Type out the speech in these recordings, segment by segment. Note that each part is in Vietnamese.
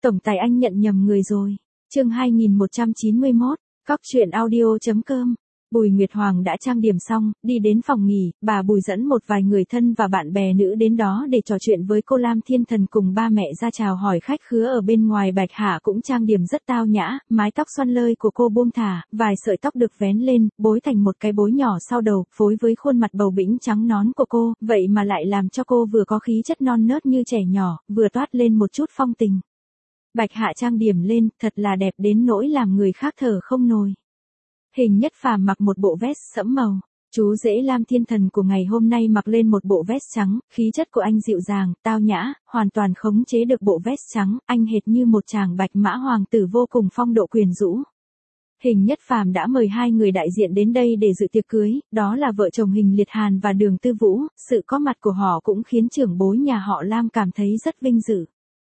Tổng tài anh nhận nhầm người rồi. Chương 2191, Cóc truyện audio.com. Bùi Nguyệt Hoàng đã trang điểm xong, đi đến phòng nghỉ, bà Bùi dẫn một vài người thân và bạn bè nữ đến đó để trò chuyện với cô Lam Thiên Thần cùng ba mẹ ra chào hỏi khách khứa ở bên ngoài. Bạch Hạ cũng trang điểm rất tao nhã, mái tóc xoăn lơi của cô buông thả, vài sợi tóc được vén lên, bối thành một cái bối nhỏ sau đầu, phối với khuôn mặt bầu bĩnh trắng nõn của cô, vậy mà lại làm cho cô vừa có khí chất non nớt như trẻ nhỏ, vừa toát lên một chút phong tình. Bạch Hạ trang điểm lên, thật là đẹp đến nỗi làm người khác thở không nổi. Hình Nhất Phàm mặc một bộ vest sẫm màu, chú rể Lam Thiên Thần của ngày hôm nay mặc lên một bộ vest trắng, khí chất của anh dịu dàng, tao nhã, hoàn toàn khống chế được bộ vest trắng, anh hệt như một chàng bạch mã hoàng tử vô cùng phong độ quyến rũ. Hình Nhất Phàm đã mời hai người đại diện đến đây để dự tiệc cưới, đó là vợ chồng Hình Liệt Hàn và Đường Tư Vũ, sự có mặt của họ cũng khiến trưởng bối nhà họ Lam cảm thấy rất vinh dự.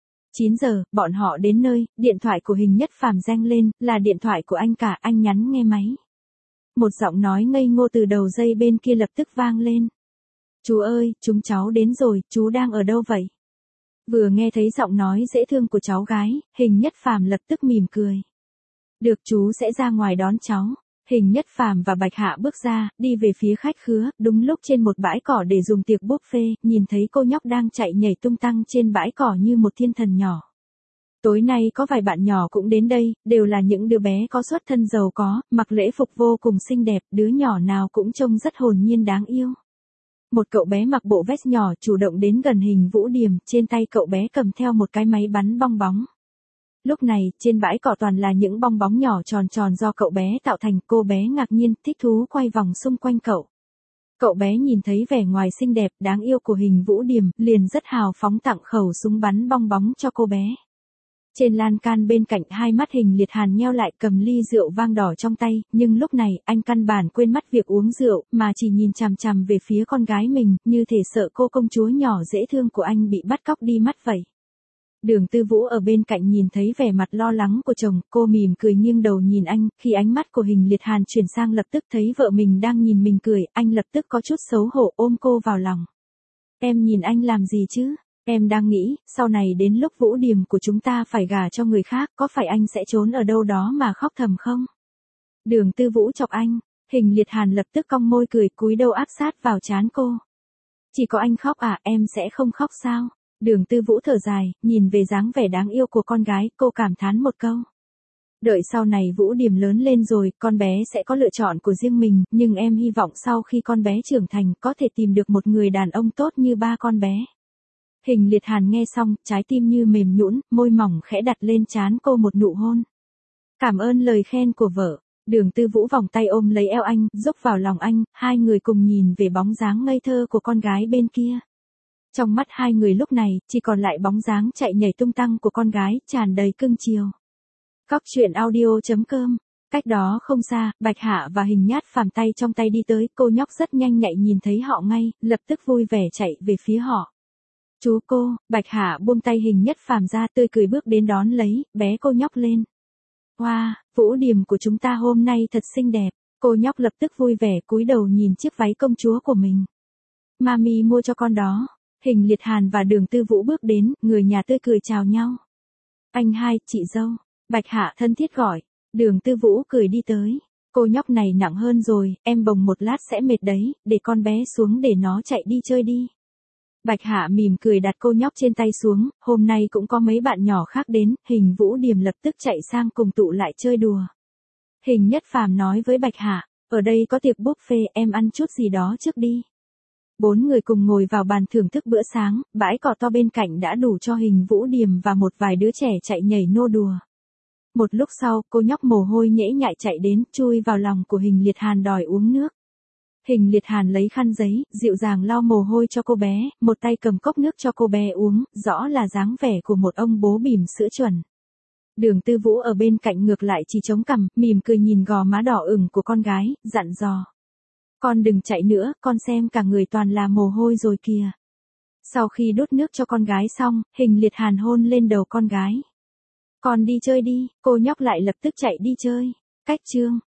9 giờ, bọn họ đến nơi, điện thoại của Hình Nhất Phàm reng lên, là điện thoại của anh cả, anh nhắn nghe máy. Một giọng nói ngây ngô từ đầu dây bên kia lập tức vang lên. Chú ơi, chúng cháu đến rồi, chú đang ở đâu vậy? Vừa nghe thấy giọng nói dễ thương của cháu gái, Hình Nhất Phàm lập tức mỉm cười. Được, chú sẽ ra ngoài đón cháu. Hình Nhất Phàm và Bạch Hạ bước ra, đi về phía khách khứa, đúng lúc trên một bãi cỏ để dùng tiệc buffet, nhìn thấy cô nhóc đang chạy nhảy tung tăng trên bãi cỏ như một thiên thần nhỏ. Tối nay có vài bạn nhỏ cũng đến đây, đều là những đứa bé có xuất thân giàu có, mặc lễ phục vô cùng xinh đẹp, đứa nhỏ nào cũng trông rất hồn nhiên đáng yêu. Một cậu bé mặc bộ vest nhỏ chủ động đến gần Hình Vũ Điềm, trên tay cậu bé cầm theo một cái máy bắn bong bóng. Lúc này, trên bãi cỏ toàn là những bong bóng nhỏ tròn tròn do cậu bé tạo thành, cô bé ngạc nhiên, thích thú quay vòng xung quanh cậu. Cậu bé nhìn thấy vẻ ngoài xinh đẹp, đáng yêu của Hình Vũ Điềm, liền rất hào phóng tặng khẩu súng bắn bong bóng cho cô bé. Trên lan can bên cạnh, hai mắt Hình Liệt Hàn nheo lại cầm ly rượu vang đỏ trong tay, nhưng lúc này, anh căn bản quên mất việc uống rượu, mà chỉ nhìn chằm chằm về phía con gái mình, như thể sợ cô công chúa nhỏ dễ thương của anh bị bắt cóc đi mất vậy. Đường Tư Vũ ở bên cạnh nhìn thấy vẻ mặt lo lắng của chồng, cô mỉm cười nghiêng đầu nhìn anh, khi ánh mắt của Hình Liệt Hàn chuyển sang lập tức thấy vợ mình đang nhìn mình cười, anh lập tức có chút xấu hổ ôm cô vào lòng. Em nhìn anh làm gì chứ? Em đang nghĩ, sau này đến lúc Vũ Điềm của chúng ta phải gả cho người khác, có phải anh sẽ trốn ở đâu đó mà khóc thầm không? Đường Tư Vũ chọc anh, Hình Liệt Hàn lập tức cong môi cười, cúi đầu áp sát vào trán cô. Chỉ có anh khóc à, em sẽ không khóc sao? Đường Tư Vũ thở dài, nhìn về dáng vẻ đáng yêu của con gái, cô cảm thán một câu. Đợi sau này Vũ Điềm lớn lên rồi, con bé sẽ có lựa chọn của riêng mình, nhưng em hy vọng sau khi con bé trưởng thành có thể tìm được một người đàn ông tốt như ba con bé. Hình Liệt Hàn nghe xong, trái tim như mềm nhũn, môi mỏng khẽ đặt lên trán cô một nụ hôn. Cảm ơn lời khen của vợ. Đường Tư Vũ vòng tay ôm lấy eo anh, dốc vào lòng anh, hai người cùng nhìn về bóng dáng ngây thơ của con gái bên kia. Trong mắt hai người lúc này, chỉ còn lại bóng dáng chạy nhảy tung tăng của con gái, tràn đầy cưng chiều. Cóc truyện audio.com. Cách đó không xa, Bạch Hạ và Hình Nhất Phàm tay trong tay đi tới, cô nhóc rất nhanh nhạy nhìn thấy họ ngay, lập tức vui vẻ chạy về phía họ. Chú cô, Bạch Hạ buông tay Hình Nhất Phàm ra, tươi cười bước đến đón lấy, bé cô nhóc lên. Wow, Vũ Điềm của chúng ta hôm nay thật xinh đẹp. Cô nhóc lập tức vui vẻ cúi đầu nhìn chiếc váy công chúa của mình. Mami mua cho con đó. Hình Liệt Hàn và Đường Tư Vũ bước đến, người nhà tươi cười chào nhau. Anh hai, chị dâu. Bạch Hạ thân thiết gọi. Đường Tư Vũ cười đi tới. Cô nhóc này nặng hơn rồi, em bồng một lát sẽ mệt đấy, để con bé xuống để nó chạy đi chơi đi. Bạch Hạ mỉm cười đặt cô nhóc trên tay xuống, hôm nay cũng có mấy bạn nhỏ khác đến, Hình Vũ Điềm lập tức chạy sang cùng tụ lại chơi đùa. Hình Nhất Phàm nói với Bạch Hạ, ở đây có tiệc buffet, em ăn chút gì đó trước đi. 4 người cùng ngồi vào bàn thưởng thức bữa sáng, bãi cỏ to bên cạnh đã đủ cho Hình Vũ Điềm và một vài đứa trẻ chạy nhảy nô đùa. Một lúc sau, cô nhóc mồ hôi nhễ nhại chạy đến, chui vào lòng của Hình Liệt Hàn đòi uống nước. Hình Liệt Hàn lấy khăn giấy, dịu dàng lau mồ hôi cho cô bé, một tay cầm cốc nước cho cô bé uống, rõ là dáng vẻ của một ông bố bỉm sữa chuẩn. Đường Tư Vũ ở bên cạnh ngược lại chỉ chống cằm, mỉm cười nhìn gò má đỏ ửng của con gái, dặn dò. Con đừng chạy nữa, con xem cả người toàn là mồ hôi rồi kìa. Sau khi đút nước cho con gái xong, Hình Liệt Hàn hôn lên đầu con gái. Con đi chơi đi, cô nhóc lại lập tức chạy đi chơi. Cách chương.